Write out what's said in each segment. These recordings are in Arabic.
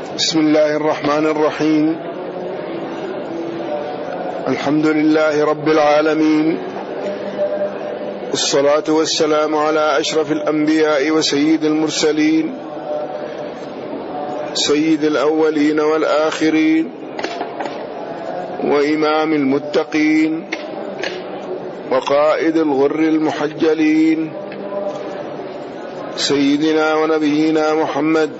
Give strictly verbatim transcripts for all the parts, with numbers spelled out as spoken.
بسم الله الرحمن الرحيم. الحمد لله رب العالمين، والصلاة والسلام على أشرف الأنبياء وسيد المرسلين، سيد الأولين والآخرين، وإمام المتقين، وقائد الغر المحجلين، سيدنا ونبينا محمد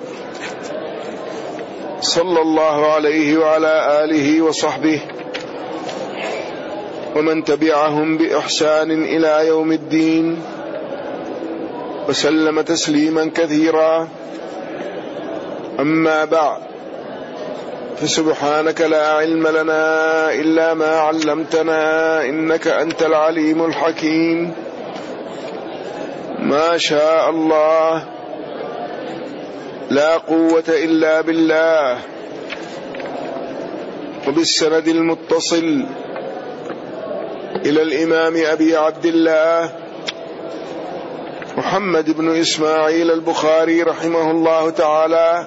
صلى الله عليه وعلى آله وصحبه ومن تبعهم بإحسان إلى يوم الدين، وسلم تسليما كثيرا. أما بعد، فسبحانك لا علم لنا إلا ما علمتنا إنك أنت العليم الحكيم. ما شاء الله، لا قوة إلا بالله. وبالسند المتصل إلى الإمام أبي عبد الله محمد بن إسماعيل البخاري رحمه الله تعالى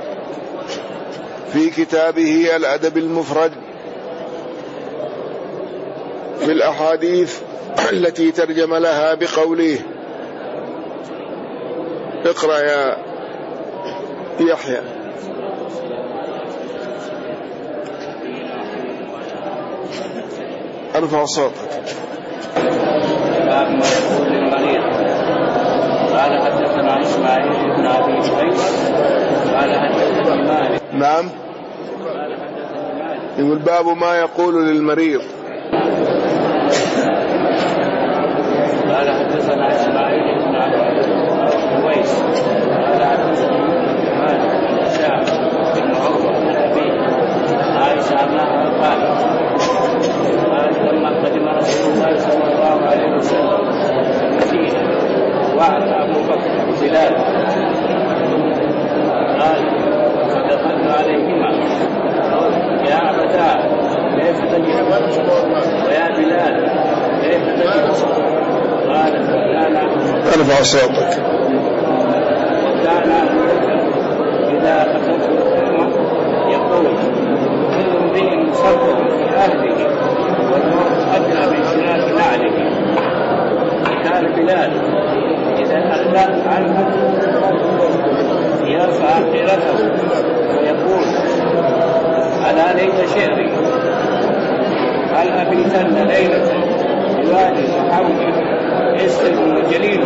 في كتابه الأدب المفرد في الأحاديث التي ترجم لها بقوله: اقرأ يا يحيى. ارفع صوتك. باب ما يقول للمريض. قال حدثنا اسماعيل بن ابي شيبه قال حدثنا مالك. نعم، يقول باب ما يقول للمريض. قال حدثنا اسماعيل بن ابي شيبه قال حدثنا مالك بن شعب بن عمر بن ابي عائشه انها قالت: قال لما قدم رسول الله صلى الله عليه وسلم المدينه وعد ابو بكر بلال، قال: فدخلت عليهما: يا ابتاه كيف تجد؟ ويا بلال كيف تجد؟ قال: فكان ارفع صوتك. وكان اذا اخذت الحكمه يقول: كل امرئ مصدق في اهله والمرء ادنى من شراك نعله. كان بلال اذا اخلى عنه يرفع حيرته ويقول: الا ليت شعري، هل ابيتن ليله بوادي وحولي اسر جليل،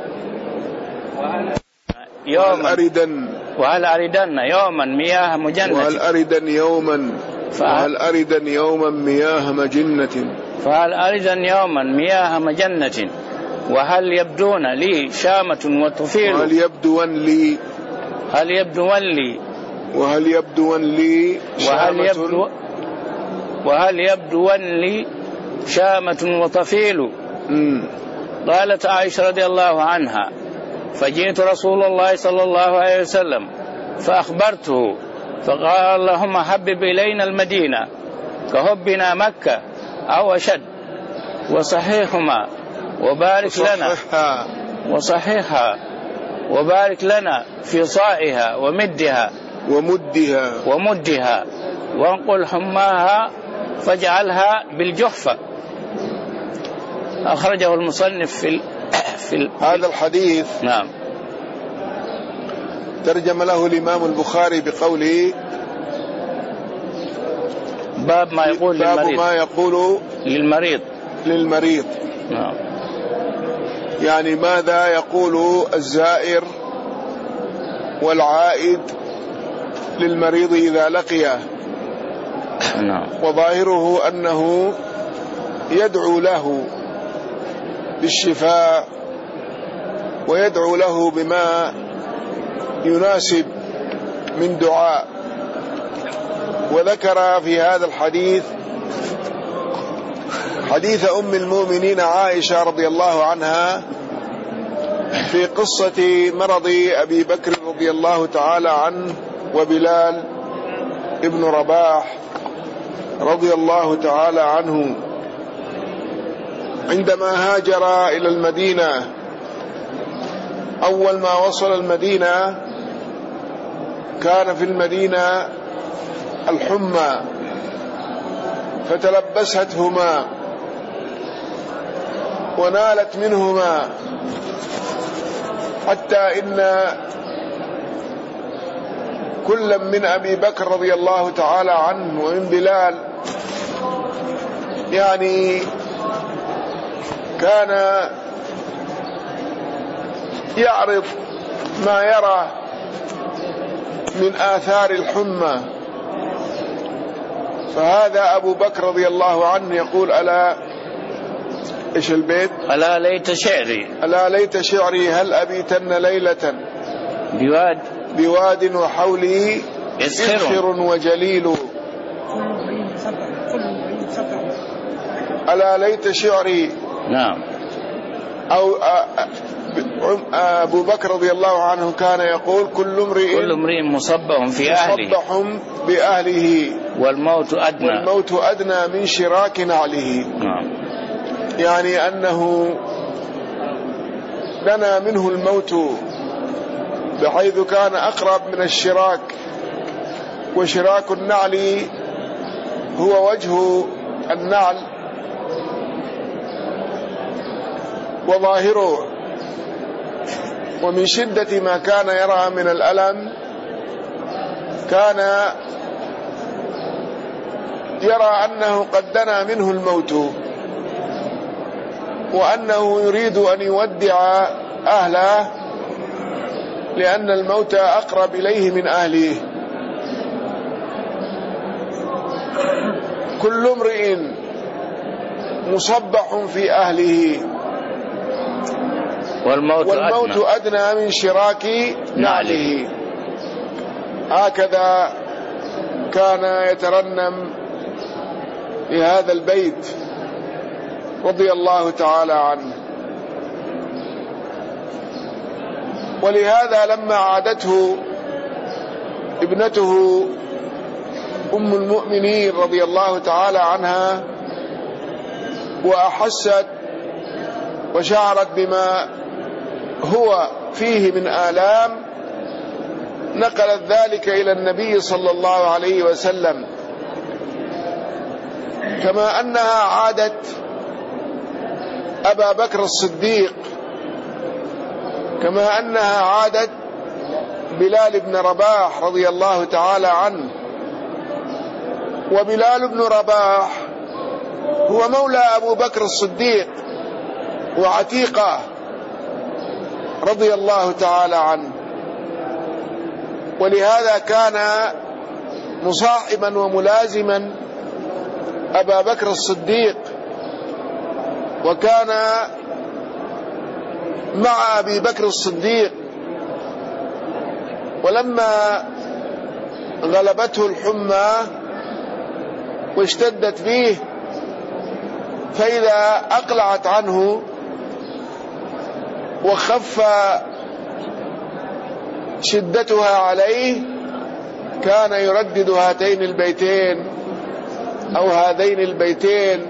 يوم أردن وهل أردن يوما مياه مجنة، وهل أردن يوما وهل أردن يوما مياه مجنة، فهل أردن يوما مياه مجنة، وهل يبدون لي شامة وطفيل، وهل يبدون لي هل يبدون لي وهل يبدون لي وهل يبدو وهل يبدون لي شامة وطفيل. مم. قالت عائشة رضي الله عنها: فجئت رسول الله صلى الله عليه وسلم فأخبرته فقال: اللهم حبب إلينا المدينة كحبنا مكة أو أشد، وصحيحهما وبارك لنا وصحيحها وبارك لنا في صائها ومدها ومدها ومدها وانقل حماها فاجعلها بالجحفة. أخرجه المصنف في ال... في ال... هذا الحديث. نعم. ترجم له الإمام البخاري بقوله: باب ما يقول باب للمريض. ما يقول للمريض للمريض نعم. يعني ماذا يقول الزائر والعائد للمريض إذا لقيه. نعم. وظاهره أنه يدعو له بالشفاء ويدعو له بما يناسب من دعاء. وذكر في هذا الحديث حديث أم المؤمنين عائشة رضي الله عنها في قصة مرض أبي بكر رضي الله تعالى عنه وبلال ابن رباح رضي الله تعالى عنه عندما هاجر إلى المدينة. أول ما وصل المدينة كان في المدينة الحمى فتلبستهما ونالت منهما، حتى إن كل من أبي بكر رضي الله تعالى عنه ومن بلال يعني كان يعرض ما يرى من آثار الحمى. فهذا أبو بكر رضي الله عنه يقول: ألا إيش البيت؟ ألا ليت شعري ألا ليت شعري هل أبيتن ليلة بواد بواد وحولي إذخر وجليل. ألا ليت شعري. نعم. أو أبو بكر رضي الله عنه كان يقول: كل امرئ كل امرئ مصبح في أهله مصبح بأهله والموت أدنى والموت أدنى من شراك نعله. نعم. يعني أنه لنا منه الموت بحيث كان أقرب من الشراك، وشراك النعل هو وجه النعل وظاهره. ومن شدة ما كان يرى من الألم كان يرى أنه قد دنا منه الموت، وأنه يريد أن يودع أهله لأن الموت أقرب إليه من أهله. كل امرئ مصبح في أهله والموت, والموت أدنى. أدنى من شراك نعله. هكذا كان يترنم في هذا البيت رضي الله تعالى عنه. ولهذا لما عادته ابنته أم المؤمنين رضي الله تعالى عنها وأحست وشعرت بما هو فيه من آلام، نقلت ذلك إلى النبي صلى الله عليه وسلم، كما أنها عادت أبا بكر الصديق، كما أنها عادت بلال بن رباح رضي الله تعالى عنه. وبلال بن رباح هو مولى أبو بكر الصديق وعتيقه رضي الله تعالى عنه، ولهذا كان مصاحبا وملازما أبا بكر الصديق، وكان مع أبي بكر الصديق. ولما غلبته الحمى واشتدت به، فإذا أقلعت عنه وخف شدتها عليه كان يردد هاتين البيتين أو هذين البيتين: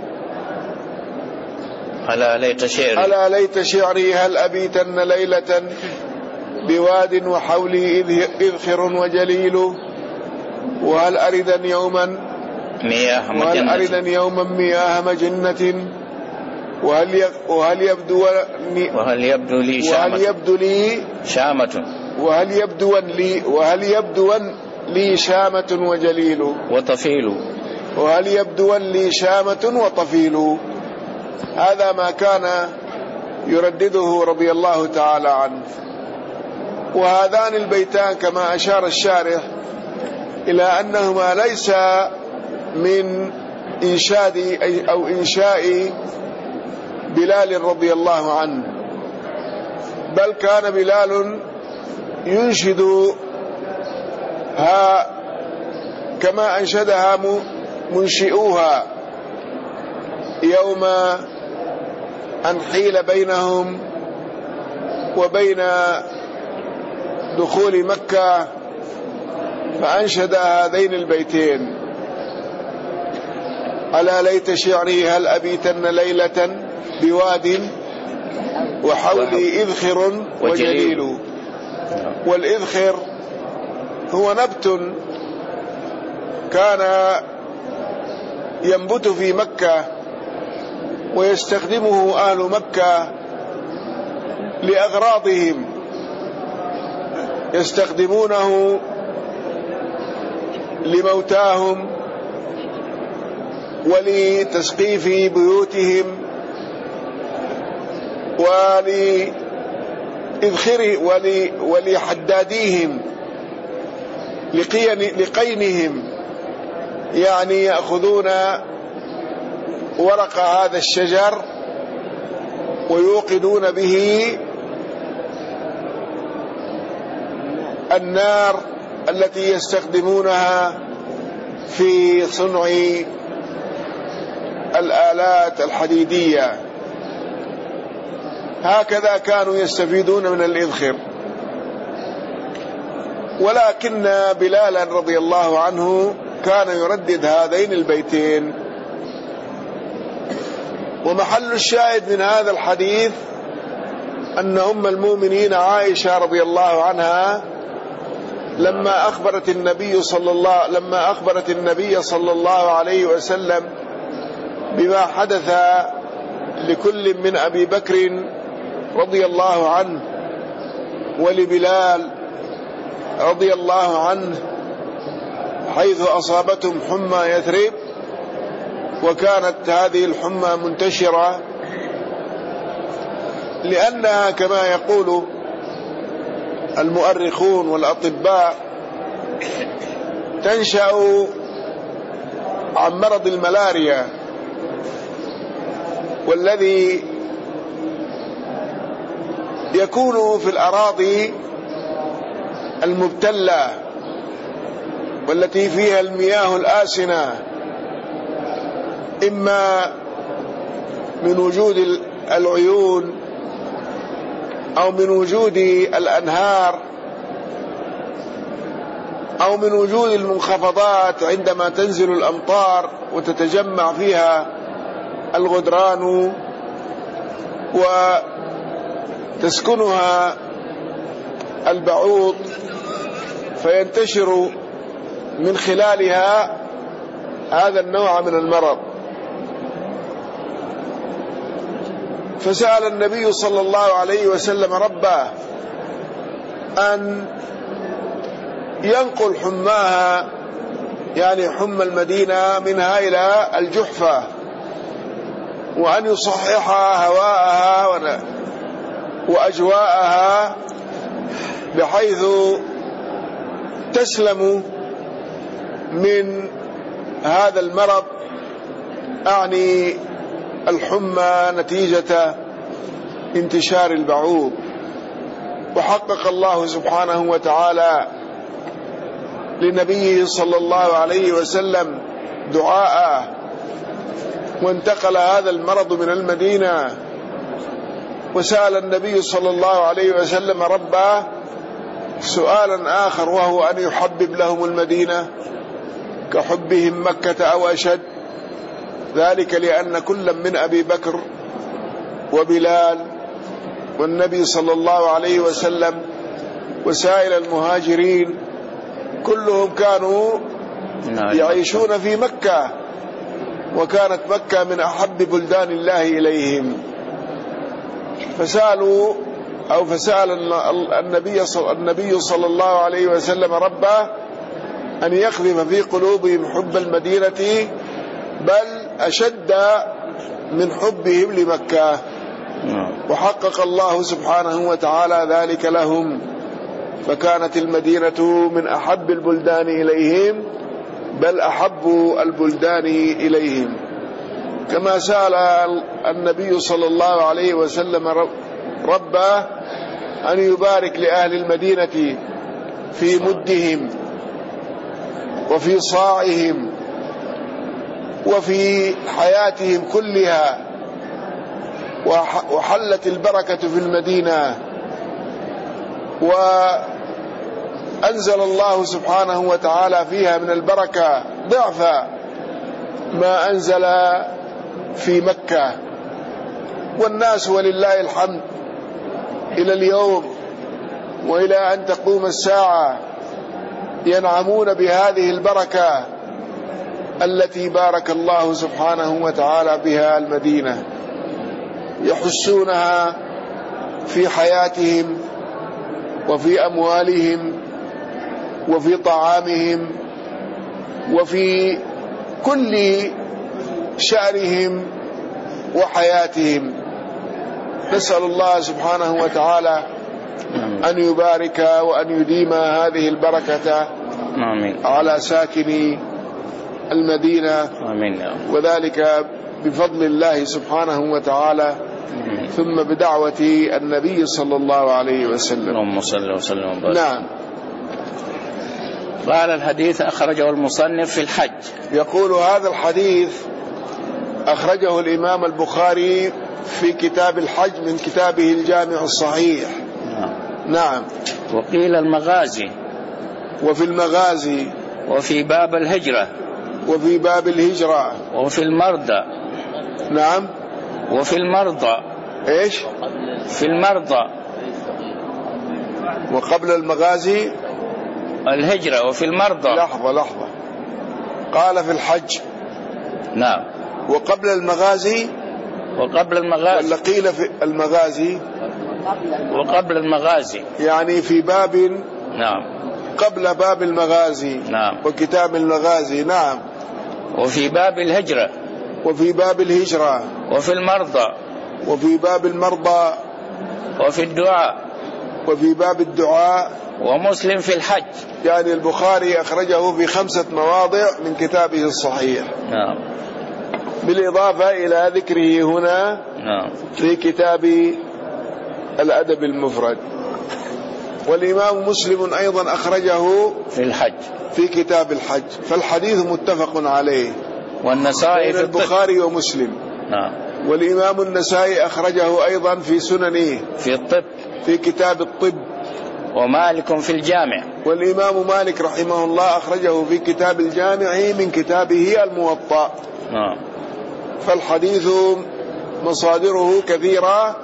ألا ليت شعري ألا ليت شعري هل أبيتن ليلة بواد وحولي إذخر وجليل، وهل أردن يوما مياه وهل أردن يوما مياه مجنة، وهل وهل يبدو وهل يبدو لي شامة وهل يبدو لي شامة وهل يبدو لي وهل يبدو لي شامة وجليل وطفيل وهل يبدو لي شامة وطفيل. هذا ما كان يردده رضي الله تعالى عنه. وهذان البيتان كما أشار الشارح إلى أنهما ليس من إنشاد أو إنشاء بلال رضي الله عنه، بل كان بلال ينشدها كما أنشدها منشئوها يوم أن حيل بينهم وبين دخول مكة، فأنشد هذين البيتين: ألا ليت شعري هل أبيتن ليلة بواد وحولي إذخر وجليل. والإذخر هو نبت كان ينبت في مكة ويستخدمه أهل مكة لأغراضهم، يستخدمونه لموتاهم ولتسقيف بيوتهم ولإذخره ولحداديهم لقينهم، يعني يأخذون ورق هذا الشجر ويوقدون به النار التي يستخدمونها في صنع الآلات الحديدية. هكذا كانوا يستفيدون من الإذخر. ولكن بلالا رضي الله عنه كان يردد هذين البيتين. ومحل الشاهد من هذا الحديث أن أم المؤمنين عائشة رضي الله عنها لما أخبرت النبي صلى الله لما أخبرت النبي صلى الله عليه وسلم بما حدث لكل من أبي بكر رضي الله عنه ولبلال رضي الله عنه، حيث أصابتهم حمى يثرب، وكانت هذه الحمى منتشرة لأنها كما يقول المؤرخون والأطباء تنشأ عن مرض الملاريا، والذي يكون في الأراضي المبتلة والتي فيها المياه الآسنة، إما من وجود العيون أو من وجود الأنهار أو من وجود المنخفضات عندما تنزل الأمطار وتتجمع فيها الغدران وتسكنها البعوض فينتشر من خلالها هذا النوع من المرض. فسأل النبي صلى الله عليه وسلم ربه أن ينقل حماها، يعني حمى المدينة، منها إلى الجحفة، وأن يصحح هواءها وأجواءها بحيث تسلم من هذا المرض، أعني الحمى نتيجة انتشار البعوض. وحقق الله سبحانه وتعالى لنبيه صلى الله عليه وسلم دعاءه، وانتقل هذا المرض من المدينة. وسأل النبي صلى الله عليه وسلم ربه سؤالا آخر، وهو أن يحبب لهم المدينة كحبهم مكة أو أشد، ذلك لأن كل من أبي بكر وبلال والنبي صلى الله عليه وسلم وسائر المهاجرين كلهم كانوا يعيشون في مكة، وكانت مكة من أحب بلدان الله إليهم. فسألوا أو فسأل النبي النبي صلى الله عليه وسلم ربه أن يقذف في قلوبهم حب المدينة، بل أشد من حبهم لمكة. وحقق الله سبحانه وتعالى ذلك لهم، فكانت المدينة من أحب البلدان إليهم، بل أحب البلدان إليهم. كما سأل النبي صلى الله عليه وسلم ربه أن يبارك لأهل المدينة في مدهم وفي صاعهم وفي حياتهم كلها، وحلت البركة في المدينة. وأنزل الله سبحانه وتعالى فيها من البركة ضعف ما أنزل في مكة. والناس ولله الحمد إلى اليوم وإلى أن تقوم الساعة ينعمون بهذه البركة التي بارك الله سبحانه وتعالى بها المدينة، يحسونها في حياتهم وفي أموالهم وفي طعامهم وفي كل شأنهم وحياتهم. نسأل الله سبحانه وتعالى أن يبارك وأن يديم هذه البركة على ساكني المدينة، وذلك بفضل الله سبحانه وتعالى، ثم بدعوة النبي صلى الله عليه وسلم. اللهم صل وسلم وبارك. نعم. قال الحديث أخرجه المصنف في الحج. يقول هذا الحديث أخرجه الإمام البخاري في كتاب الحج من كتابه الجامع الصحيح. نعم. نعم. وقيل المغازي، وفي المغازي، وفي باب الهجرة، وفي باب الهجرة، وفي المرضى. نعم. وفي المرضى. إيش؟ في المرضى. وقبل المغازي الهجرة، وفي المرضى. لحظة لحظة. قال في الحج. نعم. وقبل المغازي. وقبل المغازي. ولا قيل في المغازي. وقبل المغازي يعني في باب. نعم. قبل باب المغازي. نعم. وكتاب المغازي. نعم. وفي باب الهجرة. وفي باب الهجرة. وفي المرضى. وفي باب المرضى. وفي الدعاء. وفي باب الدعاء. ومسلم في الحج. يعني البخاري أخرجه في خمسة مواضع من كتابه الصحيح. نعم. بالإضافة إلى ذكره هنا. نعم. في كتاب الأدب المفرد. والإمام مسلم أيضا أخرجه في الحج في كتاب الحج، فالحديث متفق عليه. والنسائي في البخاري ومسلم. نعم. والإمام النسائي أخرجه أيضا في سننه في الطب، في كتاب الطب. ومالك في الجامع. والإمام مالك رحمه الله أخرجه في كتاب الجامع من كتابه الموطأ. نعم. فالحديث مصادره كثيرة،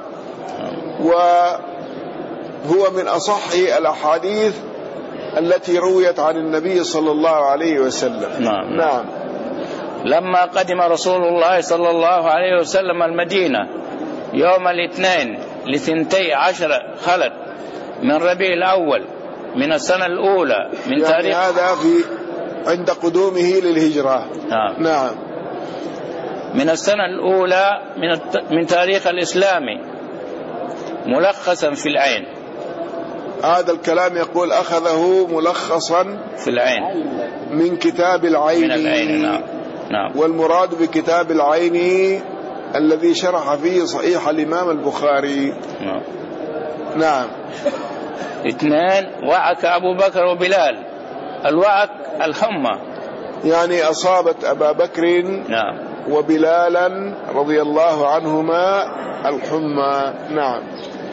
وهو من أصح الأحاديث التي رويت عن النبي صلى الله عليه وسلم. نعم. نعم. لما قدم رسول الله صلى الله عليه وسلم المدينة يوم الاثنين لثنتي عشر خلت من ربيع الأول من السنة الأولى من يعني تاريخ هذا في عند قدومه للهجرة. نعم. نعم. من السنة الأولى من الت... من تاريخ الإسلامي ملخصا في العين. هذا الكلام يقول أخذه ملخصا في العين من كتاب العين. من العين. نعم. نعم. والمراد بكتاب العين الذي شرح فيه صحيح الإمام البخاري. نعم. نعم. اثنين وعك أبو بكر وبلال. الوعك الحمى، يعني أصابت أبا بكر نعم وبلالا رضي الله عنهما الحمى. نعم.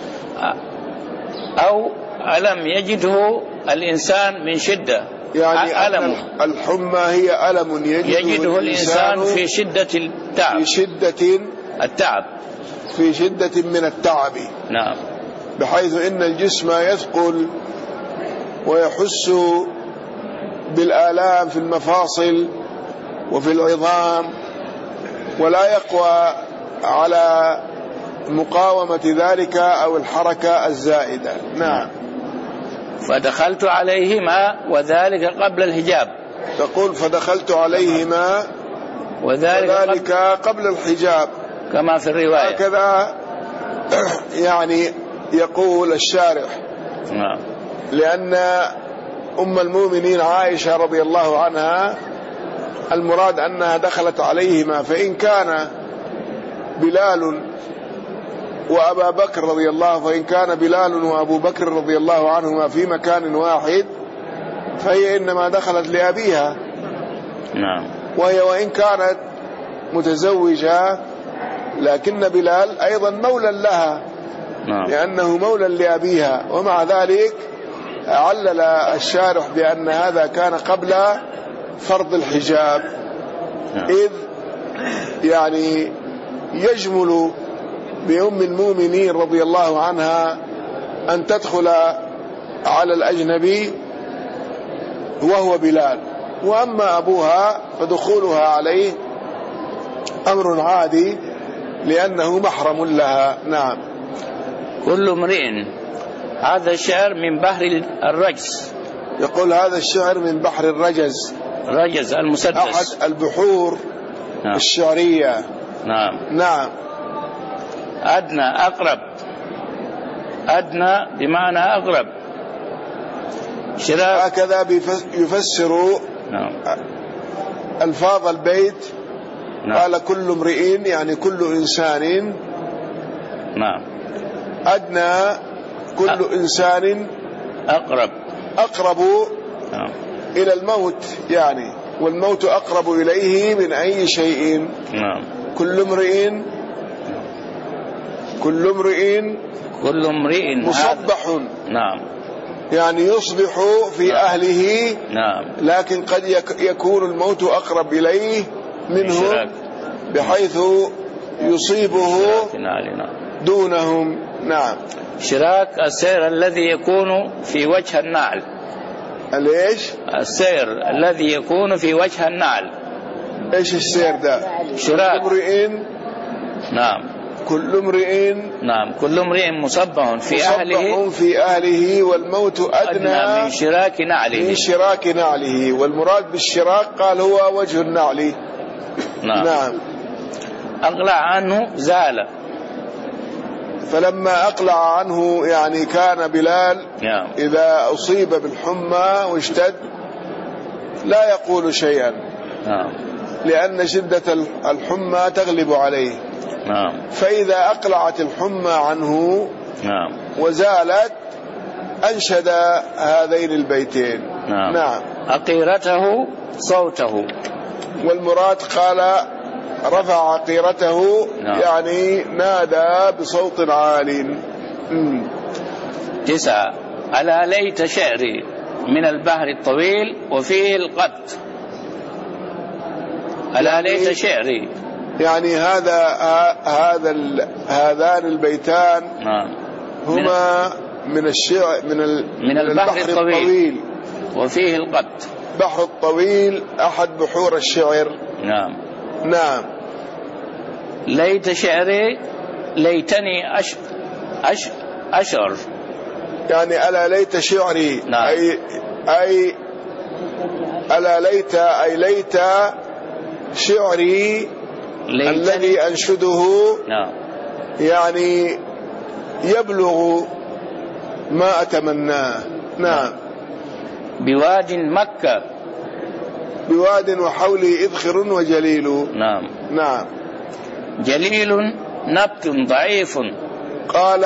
أو ألم يجده الإنسان من شدة، يعني ألم الحمى هي ألم يجده, يجده الإنسان في شدة التعب، في شدة التعب في شدة من التعب. نعم. بحيث إن الجسم يثقل ويحس بالآلام في المفاصل وفي العظام، ولا يقوى على مقاومة ذلك أو الحركة الزائدة. نعم. فدخلت عليهما وذلك قبل الحجاب. تقول فدخلت عليهما وذلك, وذلك قبل, قبل الحجاب كما في الرواية. هكذا يعني يقول الشارح. نعم. لأن أم المؤمنين عائشة رضي الله عنها المراد أنها دخلت عليهما، فإن كان بلال وأبا بكر رضي الله فإن كان بلال وأبو بكر رضي الله عنهما في مكان واحد فهي إنما دخلت لأبيها. نعم. وهي وإن كانت متزوجة لكن بلال أيضا مولى لها. نعم. لأنه مولى لأبيها، ومع ذلك علل الشارح بأن هذا كان قبل فرض الحجاب. نعم. إذ يعني يجمل بأم المؤمنين رضي الله عنها أن تدخل على الأجنبي وهو بلال. وأما أبوها فدخولها عليه أمر عادي لأنه محرم لها. نعم. كل امرئ، هذا الشعر من بحر الرجز. يقول هذا الشعر من بحر الرجز، رجز المسدس، أحد البحور نعم. الشعرية. نعم. نعم. أدنى أقرب، أدنى بمعنى أقرب. شراك هكذا يفسر نعم. ألفاظ البيت. نعم. قال كل امرئ يعني كل إنسان. نعم. أدنى كل أ... إنسان أقرب، أقرب نعم. إلى الموت يعني، والموت أقرب إليه من أي شيء. نعم. كل امرئ كل امرئ كل امرئ مصبح. نعم. يعني يصبح في نعم. أهله. نعم. لكن قد يكون الموت أقرب إليه منه بحيث يصيبه دونهم. نعم. شراك السير الذي يكون في وجه النعل. ليش؟ السير الذي يكون في وجه النعل. ايش السير ده؟ شراك. كل امرئ. نعم. كل امرئ. نعم. كل امرئ مصبح في مصبح أهله في أهله والموت أدنى, أدنى من شراك نعله. من شراك نعله. والمراد بالشراك قال هو وجه النعل. نعم. نعم. أقلع عنه زال. فلما أقلع عنه يعني كان بلال نعم. إذا أصيب بالحمى واشتد لا يقول شيئا. نعم. لأن شدة الحمى تغلب عليه. نعم. فإذا أقلعت الحمى عنه نعم. وزالت أنشد هذين البيتين. نعم. نعم. عقيرته صوته. والمراد قال رفع عقيرته. نعم. يعني نادى بصوت عال. تسعة. ألا ليت شعري من البحر الطويل وفيه القط. ألا ليت شعري يعني هذا هذا هذان البيتان نعم. هما من الشعر من, من البحر, البحر الطويل. الطويل وفيه القط. بحر الطويل أحد بحور الشعر. نعم. نعم. ليت شعري ليتني أش أش أشعر يعني ألا ليت شعري. نعم. أي أي ألا ليت أي ليت شعري ليتني. الذي أنشده نعم. يعني يبلغ ما أتمناه. نعم. بواد مكة. بواد وحولي إذخر وجليل. نعم. نعم. جليل نبت ضعيف. قال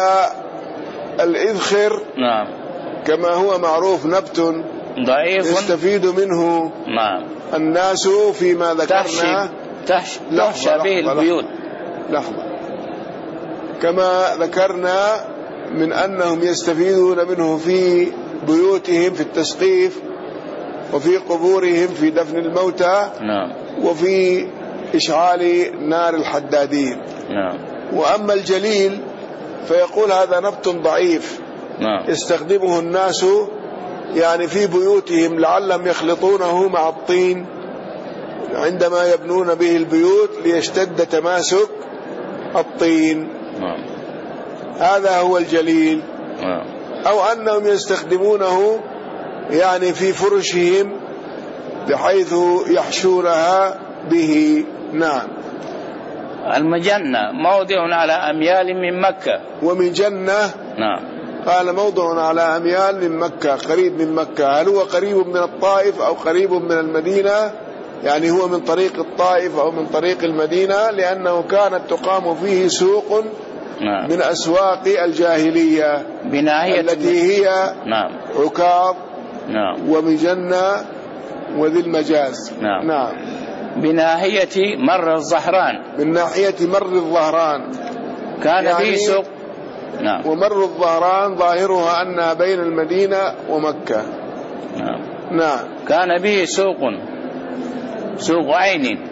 الإذخر نعم. كما هو معروف نبت ضعيف يستفيد منه نعم. الناس فيما ذكرنا. تحشى به البيوت. لحظة. كما ذكرنا من أنهم يستفيدون منه في بيوتهم في التسقيف وفي قبورهم في دفن الموتى. نعم. وفي إشعال نار الحدادين. نعم. وأما الجليل فيقول هذا نبت ضعيف. نعم. يستخدمه الناس يعني في بيوتهم لعلهم يخلطونه مع الطين عندما يبنون به البيوت ليشتد تماسك الطين. نعم. هذا هو الجليل. نعم. أو أنهم يستخدمونه يعني في فرشهم بحيث يحشونها به. نعم. المجنة موضع على أميال من مكة. ومن جنة. نعم. قال موضع على أميال من مكة، قريب من مكة. هل هو قريب من الطائف أو قريب من المدينة؟ يعني هو من طريق الطائف أو من طريق المدينة، لأنه كانت تقام فيه سوق نعم. من أسواق الجاهلية التي هي نعم. عكاظ نعم. ومجنة وذي المجاز. نعم. نعم. بناحية مر الظهران. من ناحية مر الظهران كان يعني فيه سوق. نعم. ومر الظهران ظاهرها أنها بين المدينة ومكة. نعم. نعم. كان به سوق سوق عين.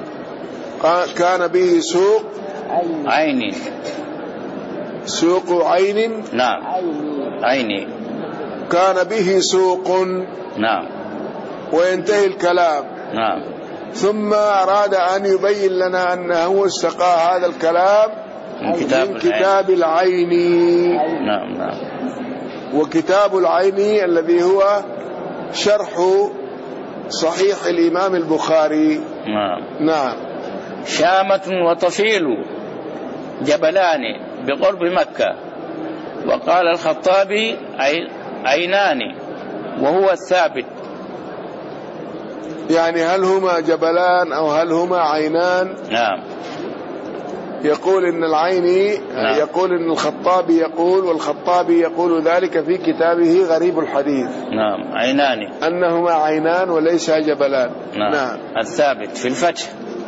كان به سوق عين. سوق عين. نعم. عين. كان به سوق. نعم. وينتهي الكلام. نعم. ثم أراد أن يبين لنا أنه استقى هذا الكلام من كتاب, من كتاب العيني. نعم نعم. وكتاب العيني الذي هو شرح صحيح الإمام البخاري. نعم. نعم. شامة وطفيل جبلان بقرب مكة. وقال الخطابي عينان وهو الثابت. يعني هل هما جبلان أو هل هما عينان؟ نعم. يقول إن العيني نعم. يقول إن الخطابي يقول، والخطابي يقول ذلك في كتابه غريب الحديث. نعم. عينان أنهما عينان وليس جبلان. نعم. نعم. الثابت في الفتح.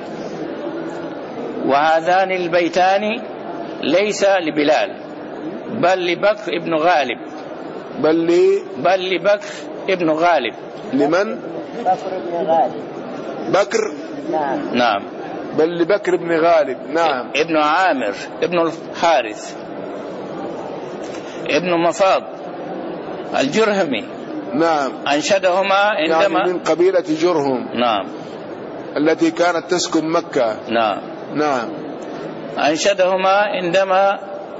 وهذان البيتان ليس لبلال بل لبكر ابن غالب. بل لي بل لبكر ابن غالب. لمن؟ بكر بن غالب. بكر. نعم. نعم. بل لبكر بن غالب. نعم. ابن عامر ابن الحارث ابن مفاض الجرهمي. نعم. أنشدهما عندما يعني من قبيلة جرهم. نعم. التي كانت تسكن مكة. نعم. نعم. أنشدهما عندما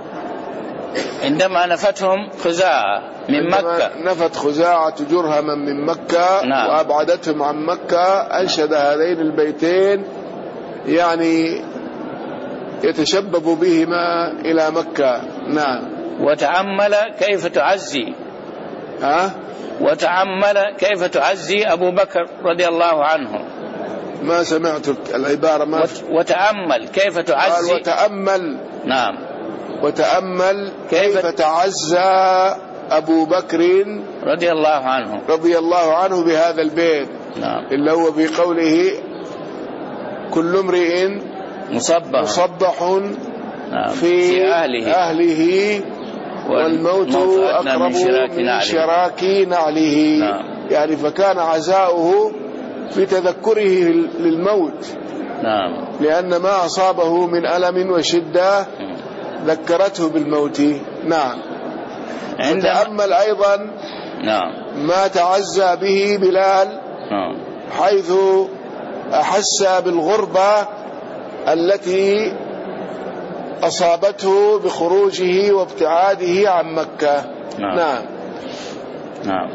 عندما نفتهم خزاعة من مكة. نفت خزاعة جرهما من مكة. نعم. وأبعدتهم عن مكة. أنشد هذين البيتين يعني يتشبب بهما إلى مكة. نعم. وتأمل كيف تعزي ها؟ وتأمل كيف تعزي أبو بكر رضي الله عنه. ما سمعت العبارة. ما وتأمل كيف تعزي. قال وتأمل. نعم. وتأمل كيف, كيف تعزى أبو بكر رضي الله عنه رضي الله عنه بهذا البيت. نعم. إلا هو بقوله كل امرئ مصبح, مصبح نعم. في, في أهله, أهله والموت أقرب من شراك نعله, شراك نعله. نعم. يعني فكان عزاؤه في تذكره للموت. نعم. لأن ما أصابه من ألم وشدة ذكرته بالموت. نعم. وتأمل أيضا نعم. ما تعزى به بلال. نعم. حيث أحس بالغربة التي أصابته بخروجه وابتعاده عن مكة. نعم. نعم. نعم.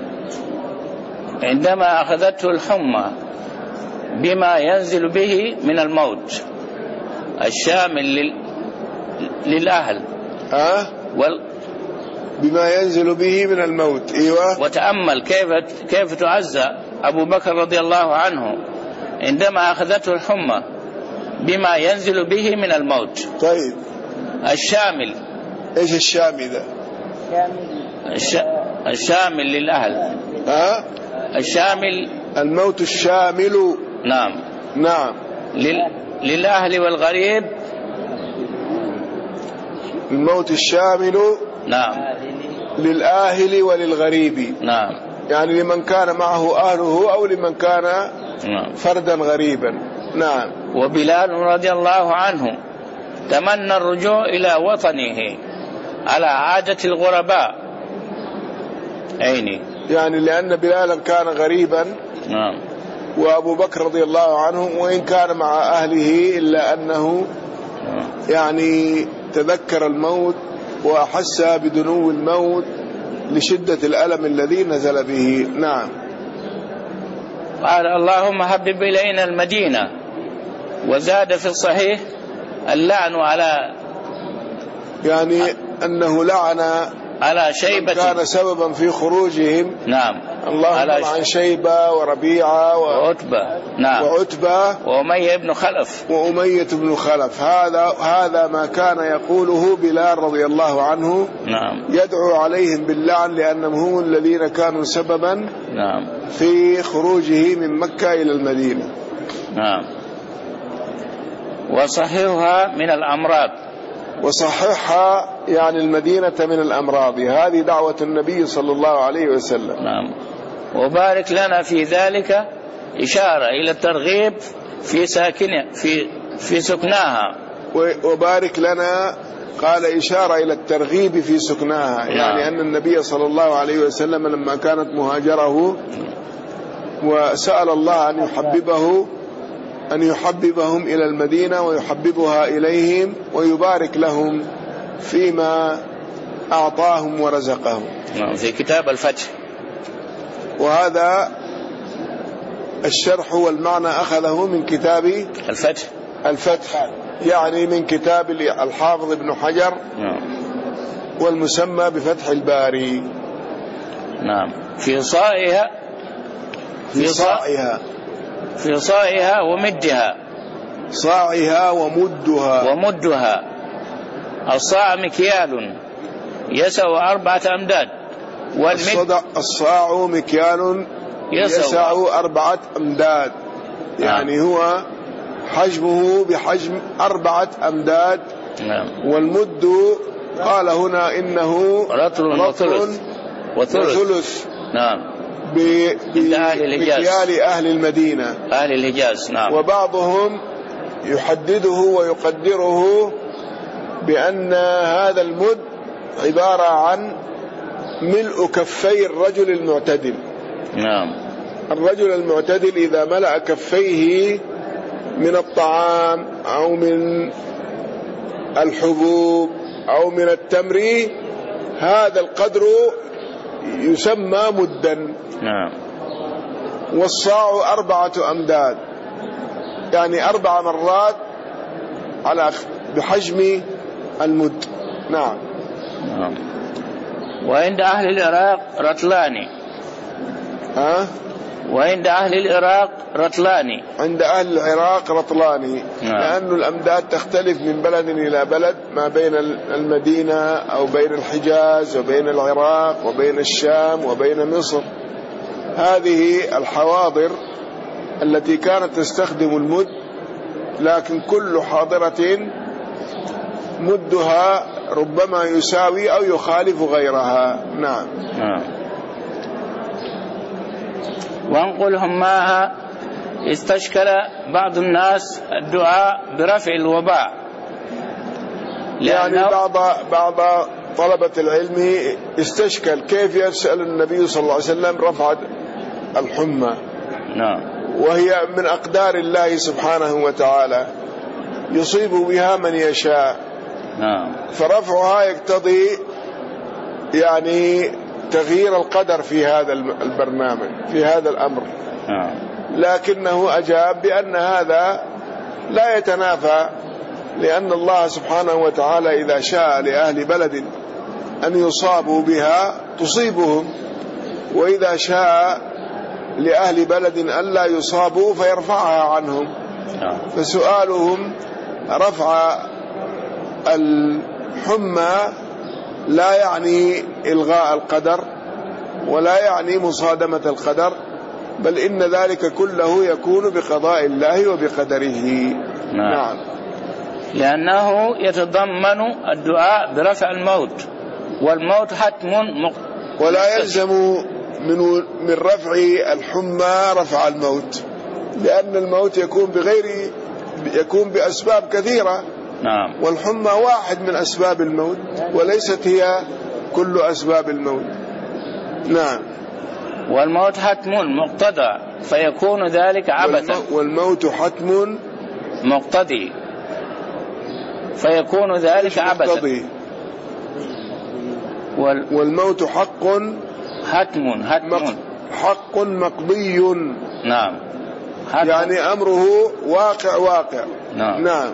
عندما أخذته الحمى بما ينزل به من الموت الشامل لل... للأهل. ها؟ وال... بما ينزل به من الموت. أيوة. وتأمل كيف كيف تعزى أبو بكر رضي الله عنه عندما أخذته الحمى بما ينزل به من الموت. طيب. الشامل. إيش الشامل ذا؟ الش... الشامل للأهل. ها؟ الشامل الموت الشامل. نعم. نعم. لل... للأهل والغريب. الموت الشامل. نعم. للأهل وللغريب. نعم. يعني لمن كان معه أهله أو لمن كان نعم. فردا غريبا. نعم. وبلال رضي الله عنه تمنى الرجوع إلى وطنه على عادة الغرباء. عيني. يعني لأن بلالا كان غريبا. نعم. وأبو بكر رضي الله عنه وإن كان مع أهله إلا أنه نعم. يعني تذكر الموت وأحس بدنو الموت لشدة الألم الذي نزل به. نعم. قال اللهم حبب إلينا المدينة. وزاد في الصحيح اللعن على يعني أنه لعن على شيبة كان سببا في خروجهم. نعم. اللهم عن شيبة وربيعة وعتبة. نعم. وعتبة وأمية بن خلف وأمية بن خلف. هذا هذا ما كان يقوله بلال رضي الله عنه. نعم. يدعو عليهم باللعن لأنهم هم الذين كانوا سببا. نعم. في خروجه من مكة إلى المدينة. نعم. وصحيحها من الأمراض. وصححها يعني المدينة من الأمراض. هذه دعوة النبي صلى الله عليه وسلم. نعم. وبارك لنا في ذلك إشارة إلى الترغيب في ساكن في في سكناها. وبارك لنا قال إشارة إلى الترغيب في سكناها. يعني نعم. أن النبي صلى الله عليه وسلم لما كانت مهاجره وسأل الله أن يحببه أن يحببهم إلى المدينة ويحببها إليهم ويبارك لهم فيما أعطاهم ورزقهم. في كتاب الفتح. وهذا الشرح والمعنى أخذه من كتاب الفتح الفتح يعني من كتاب الحافظ ابن حجر والمسمى بفتح الباري. نعم. في صائها في صائها في صائها ومدها صاعها ومدها ومدها. الصاع مكيال يسع أربعة أمداد، والمد الصاع مكيال يسع أربعة أمداد، يعني نعم. هو حجمه بحجم أربعة أمداد. نعم. والمد قال هنا إنه رطل وثلث وثلث. نعم. بمكيال أهل المدينة أهل الحجاز. نعم. وبعضهم يحدده ويقدره بأن هذا المد عبارة عن ملء كفي الرجل المعتدل. نعم. الرجل المعتدل إذا ملأ كفيه من الطعام أو من الحبوب أو من التمر هذا القدر يسمى مدا. نعم. والصاع أربعة أمداد، يعني أربع مرات على بحجم المد. نعم. نعم. وعند أهل العراق رطلان. ها؟ وعند أهل العراق رطلان. عند أهل العراق رطلان. نعم. لأن الأمداد تختلف من بلد إلى بلد، ما بين المدينة أو بين الحجاز وبين العراق وبين الشام وبين مصر. هذه الحواضر التي كانت تستخدم المد، لكن كل حاضرة مدها ربما يساوي أو يخالف غيرها. نعم. نعم. وانقلهم معها. استشكل بعض الناس الدعاء برفع الوباء، يعني بعض بعض طلبة العلم استشكل كيف يسأل النبي صلى الله عليه وسلم رفع الحمى. نعم. وهي من أقدار الله سبحانه وتعالى يصيب بها من يشاء. نعم. فرفعها يقتضي يعني تغيير القدر في هذا البرنامج في هذا الأمر. نعم. لكنه أجاب بأن هذا لا يتنافى، لأن الله سبحانه وتعالى إذا شاء لأهل بلد أن يصابوا بها تصيبهم، وإذا شاء لأهل بلد أن لا يصابوا فيرفعها عنهم. فسؤالهم رفع الحمى لا يعني إلغاء القدر ولا يعني مصادمة القدر، بل إن ذلك كله يكون بقضاء الله وبقدره. نعم. نعم. لأنه يتضمن الدعاء برفع الموت، والموت حتم مق... ولا يلزم من من رفع الحمى رفع الموت، لأن الموت يكون بغير يكون بأسباب كثيرة. نعم. والحمى واحد من أسباب الموت وليست هي كل أسباب الموت. نعم. والموت حتم مقتضى فيكون ذلك عبثا. والموت حتم مقتضي فيكون ذلك عبثا. وال والموت حق حتم حتم حق مقضي. نعم. حتم. يعني أمره واقع واقع. نعم. نعم.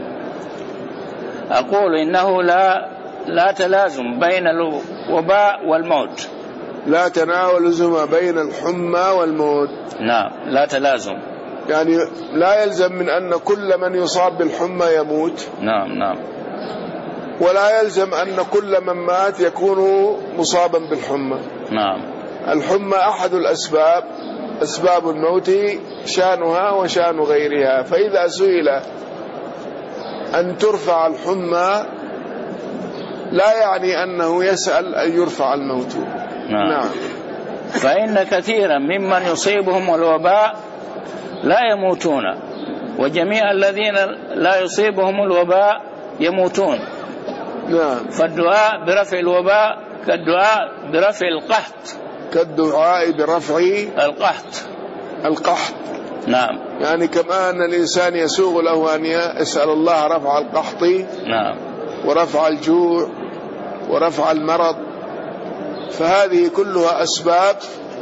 أقول إنه لا لا تلازم بين الوباء والموت. لا تلازم بين الحمى والموت. نعم. لا تلازم، يعني لا يلزم من أن كل من يصاب بالحمى يموت. نعم. نعم. ولا يلزم أن كل من مات يكون مصابا بالحمى. نعم. الحمى أحد الأسباب، أسباب الموت شانها وشان غيرها. فإذا سئل أن ترفع الحمى لا يعني أنه يسأل أن يرفع الموت. نعم. نعم. فإن كثيرا ممن يصيبهم الوباء لا يموتون، وجميع الذين لا يصيبهم الوباء يموتون. نعم. فالدعاء برفع الوباء كالدعاء برفع القحط كالدعاء برفع القحط القحط. نعم. يعني كما أن الإنسان يسوغ له أن يسأل الله رفع القحط نعم. ورفع الجوع ورفع المرض، فهذه كلها أسباب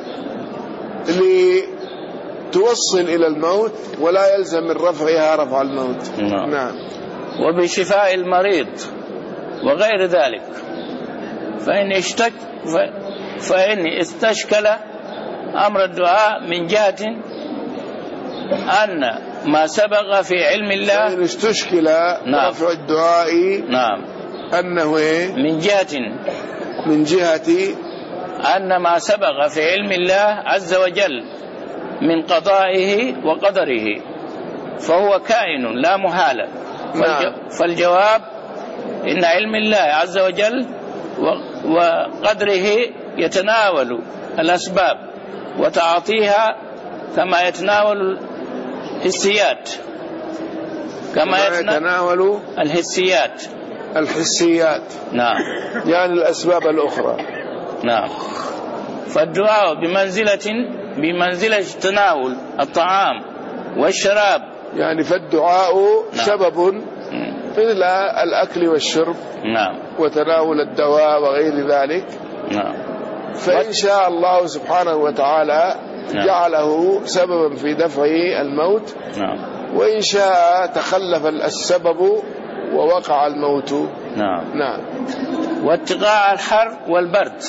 لتوصل إلى الموت، ولا يلزم من رفعها رفع الموت. نعم. نعم. وبشفاء المريض وغير ذلك، فإن اشتك فإن استشكل أمر الدعاء من جهة أن ما سبق في علم الله، فإن استشكل نعم. رفع الدعاء نعم أنه من جهة من جهة أن ما سبق في علم الله عز وجل من قضائه وقدره فهو كائن لا محالة. نعم. فالجواب إن علم الله عز وجل وقدره يتناول الأسباب وتعاطيها كما يتناول الحسيات، كما يتناول الحسيات الحسيات نعم، يعني الأسباب الأخرى. نعم. فالدعاء بمنزلة بمنزلة تناول الطعام والشراب، يعني فالدعاء نعم. سبب مثل الأكل والشرب، نعم. وتناول الدواء وغير ذلك. نعم. فإن شاء الله سبحانه وتعالى نعم. جعله سببا في دفع الموت، نعم. وإن شاء تخلف السبب ووقع الموت. نعم. نعم. واتقاء الحر والبرد،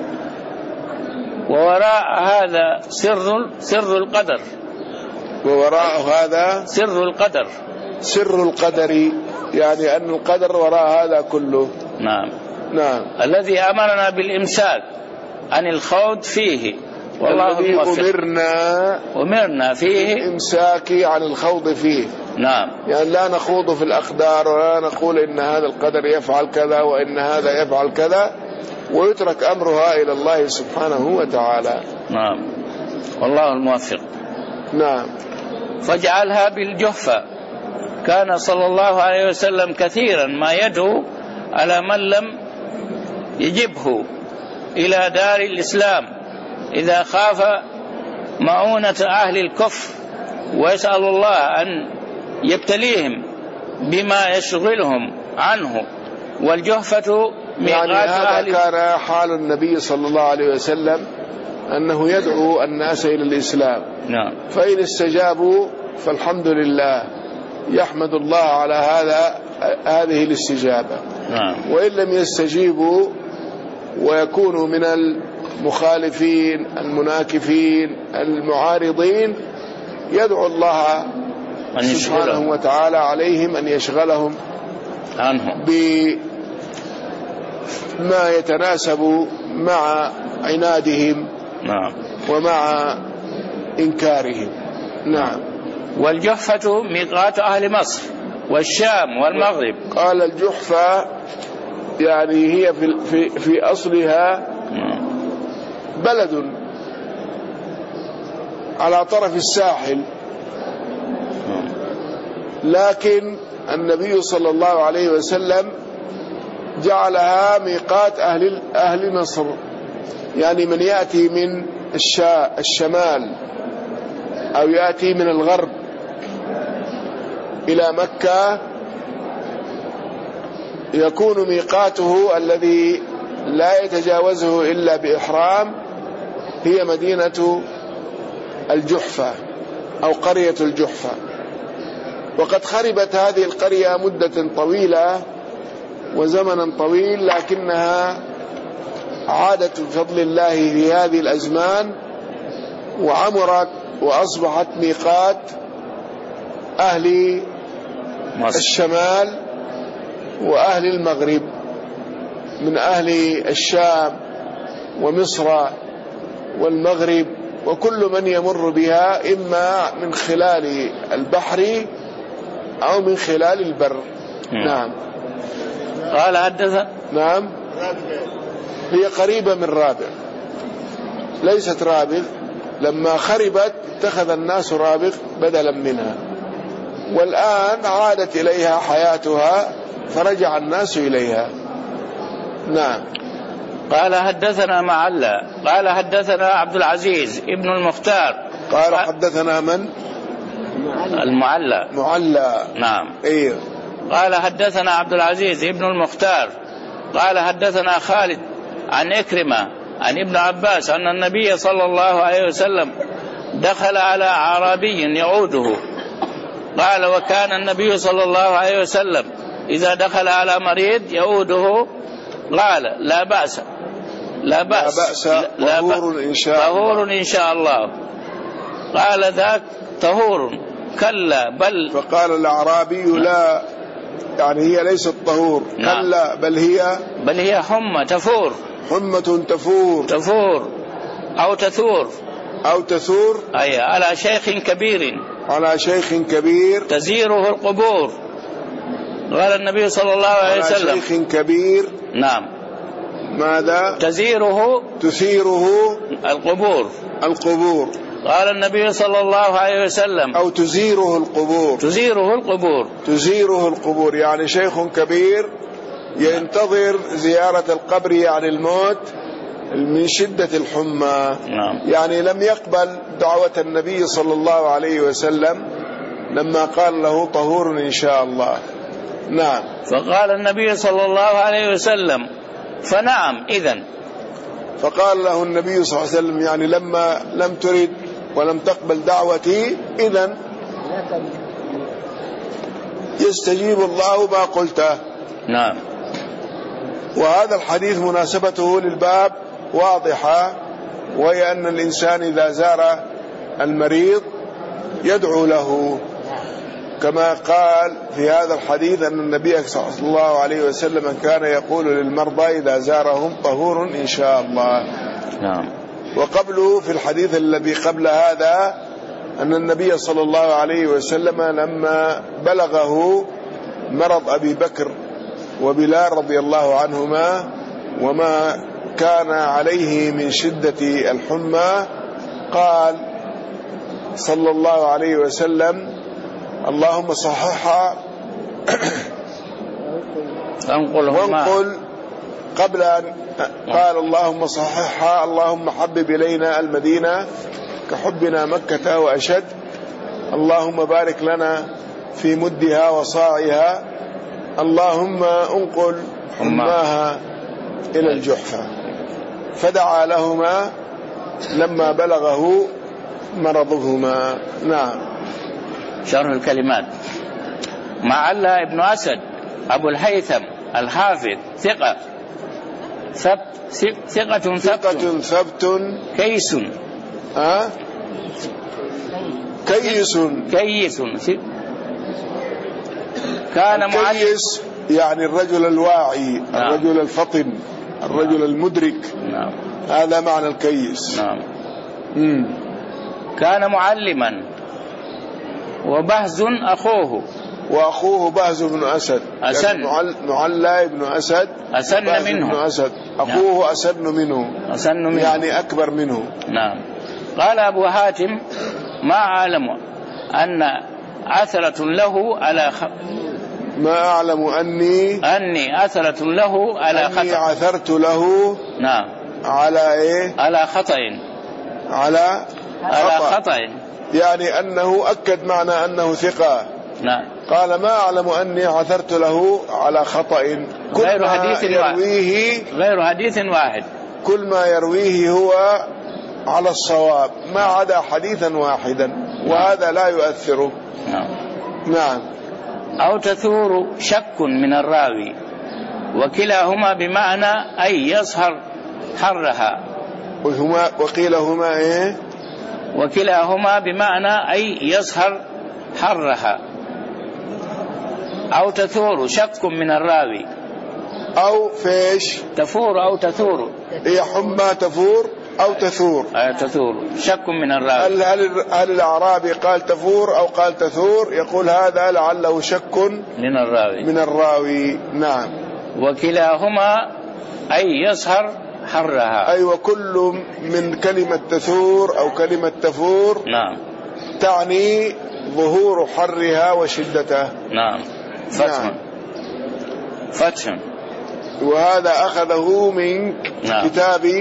ووراء هذا سر سر القدر، ووراء هذا سر القدر سر القدر، يعني أن القدر وراء هذا كله. نعم. نعم. الذي أمرنا بالإمساك عن الخوض فيه، والله الذي الموفق. أمرنا أمرنا فيه الإمساك عن الخوض فيه. نعم. يعني لا نخوض في الأقدار، ولا نقول إن هذا القدر يفعل كذا وإن هذا يفعل كذا، ويترك أمرها إلى الله سبحانه وتعالى. نعم. والله الموفق. نعم. فاجعلها بالجحفة. كان صلى الله عليه وسلم كثيرا ما يدعو على من لم يجبه إلى دار الإسلام إذا خاف معونة أهل الكفر، ويسأل الله أن يبتليهم بما يشغلهم عنه. والجحفة يعني هذا أهل كان حال النبي صلى الله عليه وسلم، أنه يدعو الناس إلى الإسلام. نعم. فإن استجابوا فالحمد لله، يحمد الله على هذا هذه الاستجابة. نعم. وإن لم يستجيبوا ويكونوا من المخالفين المناكفين المعارضين، يدعو الله سبحانه وتعالى عليهم أن يشغلهم عنه بما يتناسب مع عنادهم. نعم. ومع إنكارهم. نعم. والجحفة ميقات أهل مصر والشام والمغرب. قال الجحفة يعني هي في, في, في أصلها بلد على طرف الساحل، لكن النبي صلى الله عليه وسلم جعلها ميقات أهل, أهل مصر، يعني من يأتي من الشمال أو يأتي من الغرب إلى مكة يكون ميقاته الذي لا يتجاوزه إلا بإحرام هي مدينة الجحفة أو قرية الجحفة. وقد خربت هذه القرية مدة طويلة وزمنا طويل، لكنها عادت بفضل الله في هذه الأزمان وعمرت وأصبحت ميقات أهل مصر. الشمال وأهل المغرب من أهل الشام ومصر والمغرب، وكل من يمر بها إما من خلال البحر أو من خلال البر. مم. نعم. قال حدث. نعم. هي قريبة من رابغ، ليست رابغ. لما خربت اتخذ الناس رابغ بدلا منها، والآن عادت إليها حياتها فرجع الناس إليها. نعم. قال حدثنا معلا قال حدثنا عبد العزيز ابن المختار قال حدثنا من؟ المعلى. معلى. نعم. ايه. قال حدثنا عبد العزيز ابن المختار قال حدثنا خالد عن إكرمة عن ابن عباس أن النبي صلى الله عليه وسلم دخل على أعرابي يعوده. قال وكان النبي صلى الله عليه وسلم إذا دخل على مريض يعوده قال لا بأس لا بأس, لا بأس لا طهور إن شاء طهور إن شاء الله. قال ذاك طهور كلا بل. فقال الأعرابي لا، يعني هي ليست طهور. نعم. كلا بل هي بل هي حمى تفور. حمة تفور. تفور أو تثور أو تثور. أي على شيخ كبير. على شيخ كبير تزيره القبور. قال النبي صلى الله عليه وسلم على شيخ كبير. نعم. ماذا؟ تزيره تثيره القبور. القبور. قال النبي صلى الله عليه وسلم أو تزيره القبور. تزيره القبور. تزيره القبور يعني شيخ كبير ينتظر زيارة القبر يعني الموت من شدة الحمى. نعم. يعني لم يقبل دعوة النبي صلى الله عليه وسلم لما قال له طهور إن شاء الله. نعم. فقال النبي صلى الله عليه وسلم فنعم إذن. فقال له النبي صلى الله عليه وسلم يعني لما لم ترد ولم تقبل دعوتي إذن يستجيب الله ما قلته. نعم. وهذا الحديث مناسبته للباب واضحة، وهي أن الإنسان إذا زار المريض يدعو له، كما قال في هذا الحديث أن النبي صلى الله عليه وسلم كان يقول للمرضى إذا زارهم طهور إن شاء الله. نعم. وقبله في الحديث الذي قبل هذا أن النبي صلى الله عليه وسلم لما بلغه مرض أبي بكر وبلال رضي الله عنهما وما كان عليه من شدة الحمى قال صلى الله عليه وسلم اللهم صححها وانقل قبل أن قال اللهم صححها اللهم حبب إلينا المدينة كحبنا مكة وأشد، اللهم بارك لنا في مدها وصاعها، اللهم انقل حماها إلى الجحفة. فدعا لهما لما بلغه مرضهما. نعم. شرح الكلمات. معلى ابن أسد أبو الهيثم الحافظ ثقة ثبت ثقة ثقة ثبت كيس أه؟ كيس كيس كان كيس يعني الرجل الواعي. نعم. الرجل الفطن الرجل. نعم. المدرك. نعم. هذا معنى الكيس. نعم. مم. كان معلما وبهز أخوه وأخوه بهز بن أسد أسن يعني معلى بن أسد أسن منه بن أسد أخوه. نعم. أسن منه أسن منه يعني أكبر منه. نعم. قال أبو حاتم ما أعلم أن عثرة له على خ... ما أعلم أني أني عثرة له على خطأ أني عثرت له. نعم. على إيه؟ على خطأ على على خطأ, خطأ. يعني أنه أكد معنى أنه ثقة. نعم. قال ما أعلم أني عثرت له على خطأ. كل غير ما حديث يرويه غير حديث واحد. كل ما يرويه هو على الصواب ما عدا حديثا واحدا. نعم. وهذا لا يؤثره. نعم. نعم. أو تثور شك من الراوي وكلاهما بمعنى أي يظهر حرها. وهما وقيل هما إيه؟ وكلاهما بمعنى أي يظهر حرها. أو تثور شك من الراوي أو فيش تفور أو تثور. هي حمى تفور أو تثور. أو تثور شك من الراوي. هل, هل, هل الأعرابي قال تفور أو قال تثور؟ يقول هذا لعله شك من الراوي من الراوي. نعم. وكلاهما أي يظهر حرها. أي وكل من كلمة تثور أو كلمة تفور. نعم. تعني ظهور حرها وشدتها. نعم. فتح. نعم. فتح. وهذا أخذه من. نعم. كتاب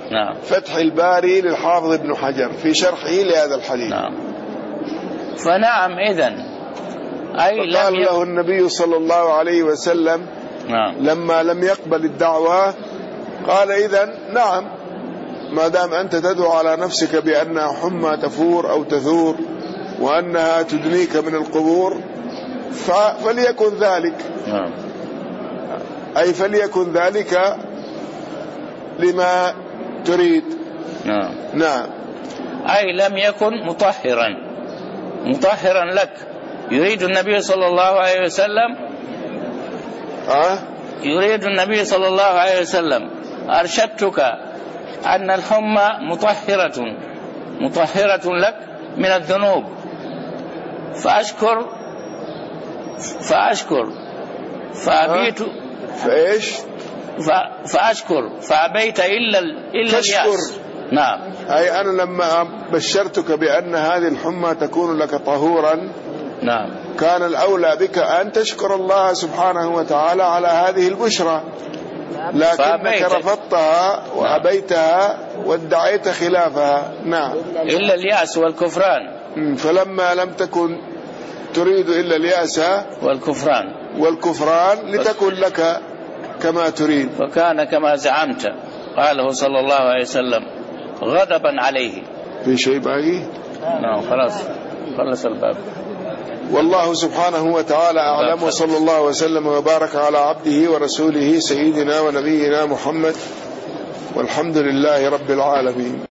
نعم. فتح الباري للحافظ ابن حجر في شرحه لهذا الحديث. نعم. فنعم إذن أي قال لم له النبي صلى الله عليه وسلم نعم. لما لم يقبل الدعوة قال إذن نعم، ما دام أنت تدعو على نفسك بأنها حمى تفور أو تثور وأنها تدنيك من القبور فليكن ذلك. نعم. أي فليكن ذلك لما تريد. نعم. نعم. أي لم يكن مطهرا مطهرا لك. يريد النبي صلى الله عليه وسلم أه؟ يريد النبي صلى الله عليه وسلم أرشدتك أن الحمى مطهرة مطهرة لك من الذنوب، فأشكر فأشكر فأبيت فإيش فأشكر فأبيت إلا إلا اليأس. نعم. أي أنا لما بشرتك بأن هذه الحمى تكون لك طهورا نعم كان الأولى بك أن تشكر الله سبحانه وتعالى على هذه البشرى، لكنك رفضتها وأبيتها وادعيت خلافها. نعم. إلا اليأس والكفران. فلما لم تكن تريد إلا اليأس والكفران والكفران لتكن لك كما تريد، فكان كما زعمت. قاله صلى الله عليه وسلم غضبا عليه. في شيء باقي؟ نعم خلاص خلص الباب. والله سبحانه وتعالى أعلم، وصلى الله وسلم وبارك على عبده ورسوله سيدنا ونبينا محمد، والحمد لله رب العالمين.